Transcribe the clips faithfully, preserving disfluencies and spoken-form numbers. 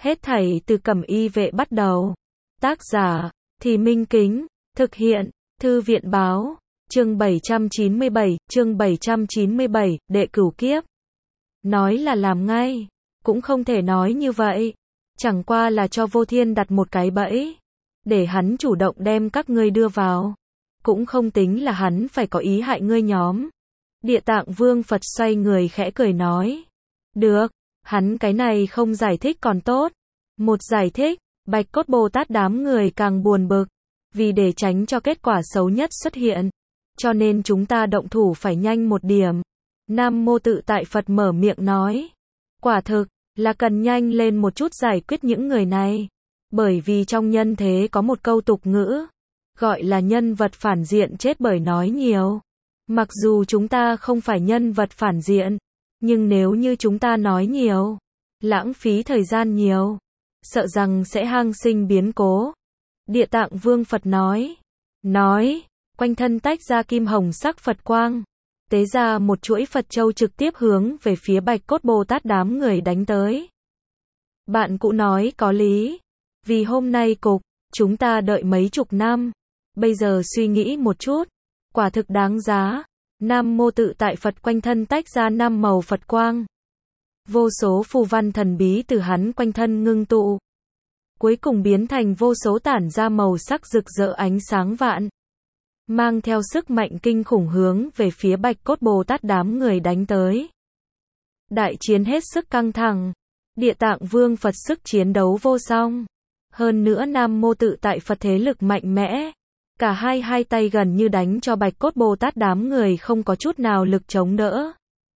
Hết thảy từ Cẩm Y Vệ bắt đầu. Tác giả, Thì Minh Kính, thực hiện, Thư viện Báo, chương bảy trăm chín mươi bảy, chương bảy trăm chín mươi bảy, đệ cửu kiếp. Nói là làm ngay, cũng không thể nói như vậy. Chẳng qua là cho Vô Thiên đặt một cái bẫy, để hắn chủ động đem các ngươi đưa vào. Cũng không tính là hắn phải có ý hại ngươi nhóm. Địa Tạng Vương Phật xoay người khẽ cười nói. Được, hắn cái này không giải thích còn tốt. Một giải thích, Bạch Cốt Bồ Tát đám người càng buồn bực. Vì để tránh cho kết quả xấu nhất xuất hiện, cho nên chúng ta động thủ phải nhanh một điểm. Nam Mô Tự Tại Phật mở miệng nói. Quả thực, là cần nhanh lên một chút giải quyết những người này. Bởi vì trong nhân thế có một câu tục ngữ, gọi là nhân vật phản diện chết bởi nói nhiều. Mặc dù chúng ta không phải nhân vật phản diện, nhưng nếu như chúng ta nói nhiều, lãng phí thời gian nhiều, sợ rằng sẽ hang sinh biến cố. Địa Tạng Vương Phật nói. Nói, quanh thân tách ra kim hồng sắc Phật quang. Tế ra một chuỗi Phật châu trực tiếp hướng về phía Bạch Cốt Bồ Tát đám người đánh tới. Bạn cũ nói có lý. Vì hôm nay cục, chúng ta đợi mấy chục năm. Bây giờ suy nghĩ một chút, quả thực đáng giá. Nam Mô Tự Tại Phật quanh thân tách ra năm màu Phật quang. Vô số phù văn thần bí từ hắn quanh thân ngưng tụ. Cuối cùng biến thành vô số tản ra màu sắc rực rỡ ánh sáng vạn. Mang theo sức mạnh kinh khủng hướng về phía Bạch Cốt Bồ Tát đám người đánh tới. Đại chiến hết sức căng thẳng. Địa Tạng Vương Phật sức chiến đấu vô song. Hơn nữa Nam Mô Tự Tại Phật thế lực mạnh mẽ. Cả hai hai tay gần như đánh cho Bạch Cốt Bồ Tát đám người không có chút nào lực chống đỡ.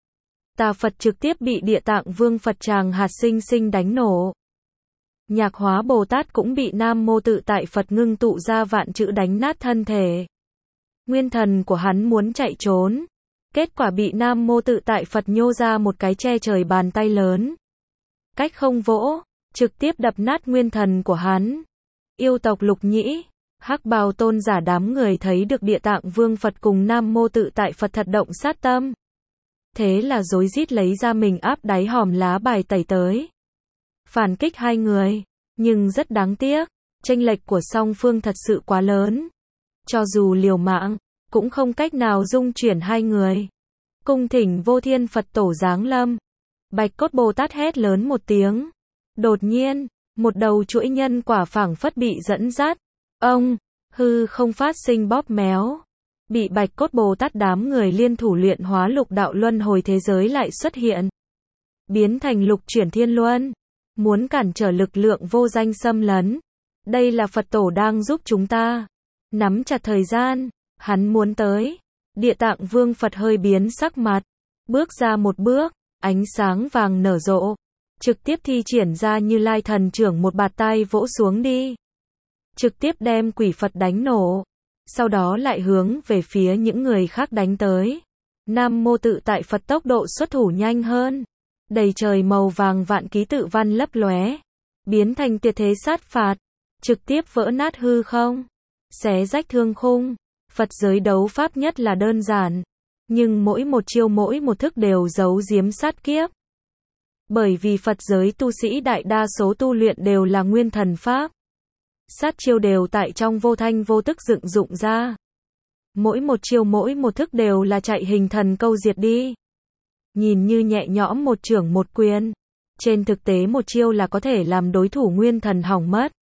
Tà Phật trực tiếp bị Địa Tạng Vương Phật tràng hạt sinh sinh đánh nổ. Nhạc Hóa Bồ Tát cũng bị Nam Mô Tự Tại Phật ngưng tụ ra vạn chữ đánh nát thân thể. Nguyên thần của hắn muốn chạy trốn. Kết quả bị Nam Mô Tự Tại Phật nhô ra một cái che trời bàn tay lớn. Cách không vỗ, trực tiếp đập nát nguyên thần của hắn. Yêu tộc Lục Nhĩ, Hắc Bào tôn giả đám người thấy được Địa Tạng Vương Phật cùng Nam Mô Tự Tại Phật thật động sát tâm. Thế là rối rít lấy ra mình áp đáy hòm lá bài tẩy tới. Phản kích hai người, nhưng rất đáng tiếc, chênh lệch của song phương thật sự quá lớn. Cho dù liều mạng, cũng không cách nào dung chuyển hai người. Cung thỉnh Vô Thiên Phật tổ giáng lâm. Bạch Cốt Bồ Tát hét lớn một tiếng. Đột nhiên, một đầu chuỗi nhân quả phảng phất bị dẫn dắt. Ông, hư không phát sinh bóp méo. Bị Bạch Cốt Bồ Tát đám người liên thủ luyện hóa lục đạo luân hồi thế giới lại xuất hiện. Biến thành lục chuyển thiên luân. Muốn cản trở lực lượng vô danh xâm lấn. Đây là Phật tổ đang giúp chúng ta. Nắm chặt thời gian, hắn muốn tới. Địa Tạng Vương Phật hơi biến sắc mặt. Bước ra một bước, ánh sáng vàng nở rộ. Trực tiếp thi triển ra Như Lai thần trưởng một bạt tai vỗ xuống đi. Trực tiếp đem quỷ Phật đánh nổ. Sau đó lại hướng về phía những người khác đánh tới. Nam Mô Tự Tại Phật tốc độ xuất thủ nhanh hơn. Đầy trời màu vàng vạn ký tự văn lấp lóe. Biến thành tuyệt thế sát phạt. Trực tiếp vỡ nát hư không. Xé rách thương khung. Phật giới đấu pháp nhất là đơn giản. Nhưng mỗi một chiêu mỗi một thức đều giấu giếm sát kiếp. Bởi vì Phật giới tu sĩ đại đa số tu luyện đều là nguyên thần pháp. Sát chiêu đều tại trong vô thanh vô tức dựng dụng ra. Mỗi một chiêu mỗi một thức đều là chạy hình thần câu diệt đi. Nhìn như nhẹ nhõm một chưởng một quyền. Trên thực tế một chiêu là có thể làm đối thủ nguyên thần hỏng mất.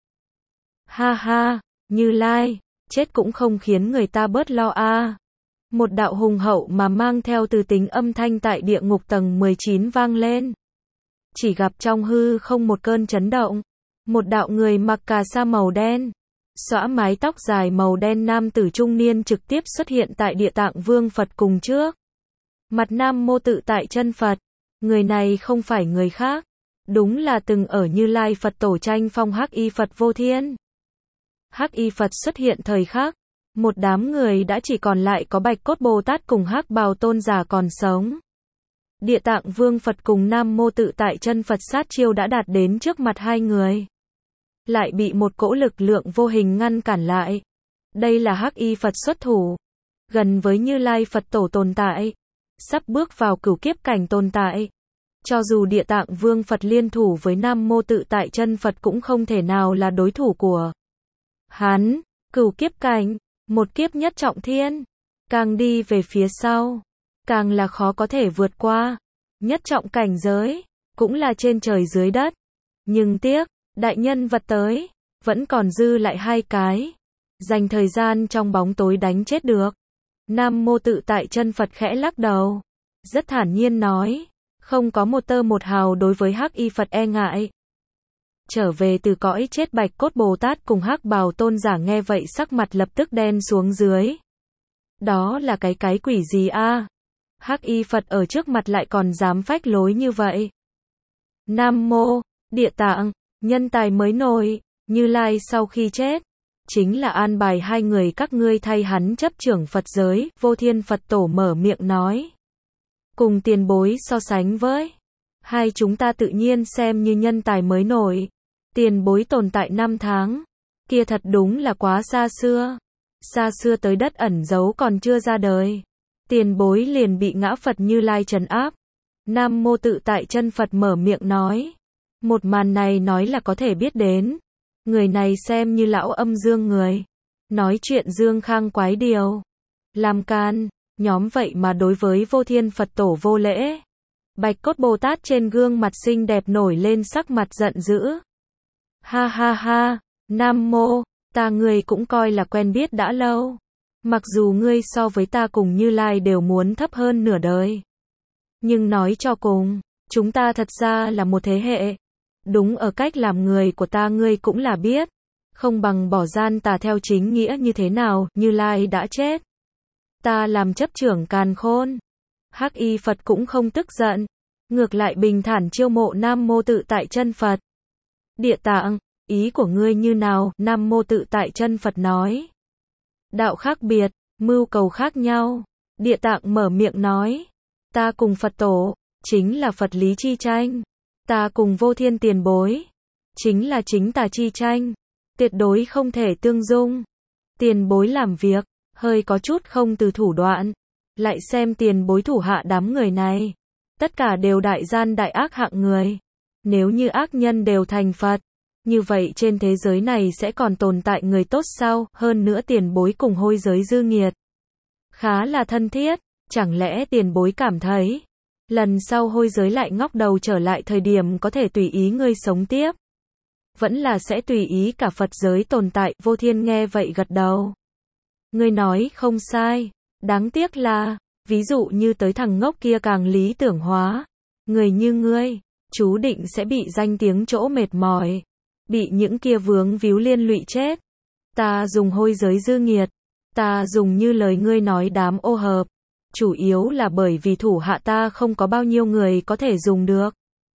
Ha ha, Như Lai, chết cũng không khiến người ta bớt lo a. À. Một đạo hùng hậu mà mang theo từ tính âm thanh tại địa ngục tầng mười chín vang lên. Chỉ gặp trong hư không một cơn chấn động. Một đạo người mặc cà sa màu đen, xõa mái tóc dài màu đen nam tử trung niên trực tiếp xuất hiện tại Địa Tạng Vương Phật cùng trước. Mặt Nam Mô Tự Tại chân Phật, người này không phải người khác, đúng là từng ở Như Lai Phật tổ tranh phong Hắc Y Phật Vô Thiên. Hắc Y Phật xuất hiện thời khắc, một đám người đã chỉ còn lại có Bạch Cốt Bồ Tát cùng Hắc Bào tôn giả còn sống. Địa Tạng Vương Phật cùng Nam Mô Tự Tại chân Phật sát chiêu đã đạt đến trước mặt hai người. Lại bị một cỗ lực lượng vô hình ngăn cản lại. Đây là Hắc Y Phật xuất thủ. Gần với Như Lai Phật tổ tồn tại. Sắp bước vào cửu kiếp cảnh tồn tại. Cho dù Địa Tạng Vương Phật liên thủ với Nam Mô Tự Tại Chân Phật cũng không thể nào là đối thủ của hắn. Cửu kiếp cảnh, một kiếp nhất trọng thiên, càng đi về phía sau, càng là khó có thể vượt qua. Nhất trọng cảnh giới, cũng là trên trời dưới đất. Nhưng tiếc, đại nhân vật tới, vẫn còn dư lại hai cái. Dành thời gian trong bóng tối đánh chết được. Nam Mô Tự Tại Chân Phật khẽ lắc đầu, rất thản nhiên nói, không có một tơ một hào đối với Hắc Y Phật e ngại. Trở về từ cõi chết Bạch Cốt Bồ Tát cùng Hắc Bào Tôn giả nghe vậy sắc mặt lập tức đen xuống dưới. Đó là cái cái quỷ gì a? Hắc Y Phật ở trước mặt lại còn dám phách lối như vậy. Nam Mô, Địa Tạng, nhân tài mới nổi, Như Lai sau khi chết, chính là an bài hai người các ngươi thay hắn chấp trưởng Phật giới. Vô Thiên Phật Tổ mở miệng nói. Cùng tiền bối so sánh với hai chúng ta tự nhiên xem như nhân tài mới nổi. Tiền bối tồn tại năm tháng, kia thật đúng là quá xa xưa. Xa xưa tới đất ẩn giấu còn chưa ra đời. Tiền bối liền bị ngã Phật Như Lai trấn áp. Nam Mô Tự Tại Chân Phật mở miệng nói. Một màn này nói là có thể biết đến. Người này xem như lão âm dương người. Nói chuyện dương khang quái điều. Làm can, nhóm vậy mà đối với Vô Thiên Phật Tổ vô lễ. Bạch Cốt Bồ Tát trên gương mặt xinh đẹp nổi lên sắc mặt giận dữ. Ha ha ha, Nam Mô, ta ngươi cũng coi là quen biết đã lâu. Mặc dù ngươi so với ta cùng Như Lai đều muốn thấp hơn nửa đời. Nhưng nói cho cùng, chúng ta thật ra là một thế hệ. Đúng ở cách làm người của ta ngươi cũng là biết. Không bằng bỏ gian tà theo chính nghĩa như thế nào, Như Lai đã chết. Ta làm chấp trưởng càn khôn. Hắc Y Phật cũng không tức giận. Ngược lại bình thản chiêu mộ Nam Mô Tự Tại Chân Phật. Địa Tạng, ý của ngươi như nào? Nam Mô Tự Tại Chân Phật nói. Đạo khác biệt, mưu cầu khác nhau. Địa Tạng mở miệng nói. Ta cùng Phật Tổ, chính là Phật lý chi tranh. Ta cùng Vô Thiên tiền bối, chính là chính tà chi tranh. Tuyệt đối không thể tương dung. Tiền bối làm việc, hơi có chút không từ thủ đoạn. Lại xem tiền bối thủ hạ đám người này. Tất cả đều đại gian đại ác hạng người. Nếu như ác nhân đều thành Phật, như vậy trên thế giới này sẽ còn tồn tại người tốt sao? Hơn nữa tiền bối cùng hôi giới dư nghiệt khá là thân thiết. Chẳng lẽ tiền bối cảm thấy lần sau hôi giới lại ngóc đầu trở lại thời điểm có thể tùy ý ngươi sống tiếp? Vẫn là sẽ tùy ý cả Phật giới tồn tại? Vô Thiên nghe vậy gật đầu. Ngươi nói không sai. Đáng tiếc là, ví dụ như tới thằng ngốc kia càng lý tưởng hóa. Người như ngươi, chú định sẽ bị danh tiếng chỗ mệt mỏi. Bị những kia vướng víu liên lụy chết. Ta dùng hôi giới dư nghiệt. Ta dùng như lời ngươi nói đám ô hợp. Chủ yếu là bởi vì thủ hạ ta không có bao nhiêu người có thể dùng được.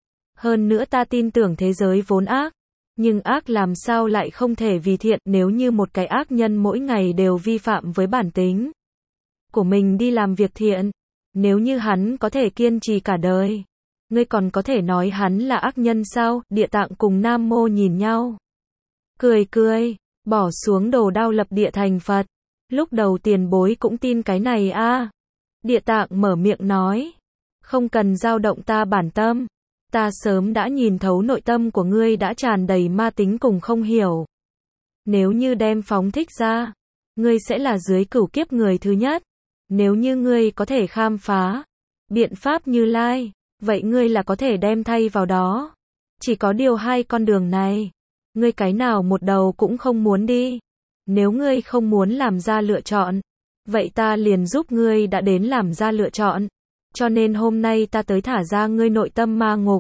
Hơn nữa ta tin tưởng thế giới vốn ác. Nhưng ác làm sao lại không thể vì thiện? Nếu như một cái ác nhân mỗi ngày đều vi phạm với bản tính của mình đi làm việc thiện. Nếu như hắn có thể kiên trì cả đời, ngươi còn có thể nói hắn là ác nhân sao? Địa Tạng cùng Nam Mô nhìn nhau. Cười cười, bỏ xuống đồ đao lập địa thành Phật. Lúc đầu tiền bối cũng tin cái này a. À. Địa Tạng mở miệng nói. Không cần dao động ta bản tâm. Ta sớm đã nhìn thấu nội tâm của ngươi đã tràn đầy ma tính cùng không hiểu. Nếu như đem phóng thích ra, ngươi sẽ là dưới cửu kiếp người thứ nhất. Nếu như ngươi có thể khám phá biện pháp Như Lai, vậy ngươi là có thể đem thay vào đó. Chỉ có điều hai con đường này, ngươi cái nào một đầu cũng không muốn đi. Nếu ngươi không muốn làm ra lựa chọn, vậy ta liền giúp ngươi đã đến làm ra lựa chọn. Cho nên hôm nay ta tới thả ra ngươi nội tâm ma ngục.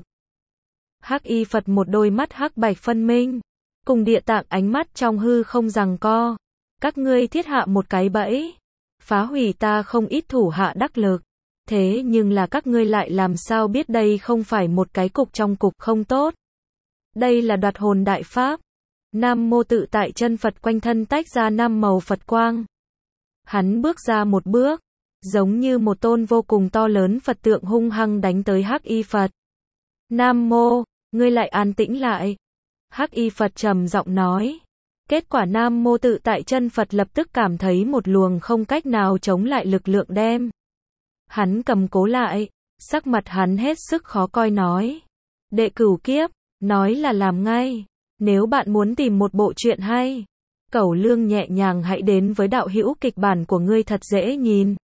Hắc Y Phật một đôi mắt hắc bạch phân minh, cùng Địa Tạng ánh mắt trong hư không giằng co. Các ngươi thiết hạ một cái bẫy, phá hủy ta không ít thủ hạ đắc lực. Thế nhưng là các ngươi lại làm sao biết đây không phải một cái cục trong cục không tốt. Đây là đoạt hồn đại pháp. Nam Mô Tự Tại Chân Phật quanh thân tách ra năm màu Phật quang. Hắn bước ra một bước, giống như một tôn vô cùng to lớn Phật tượng hung hăng đánh tới Hắc Y Phật. Nam Mô, ngươi lại an tĩnh lại. Hắc Y Phật trầm giọng nói. Kết quả Nam Mô Tự Tại Chân Phật lập tức cảm thấy một luồng không cách nào chống lại lực lượng đem hắn cầm cố lại. Sắc mặt hắn hết sức khó coi nói. Đệ cửu kiếp, nói là làm ngay. Nếu bạn muốn tìm một bộ truyện hay, Cẩu Lương nhẹ nhàng hãy đến với đạo hữu kịch bản của ngươi thật dễ nhìn.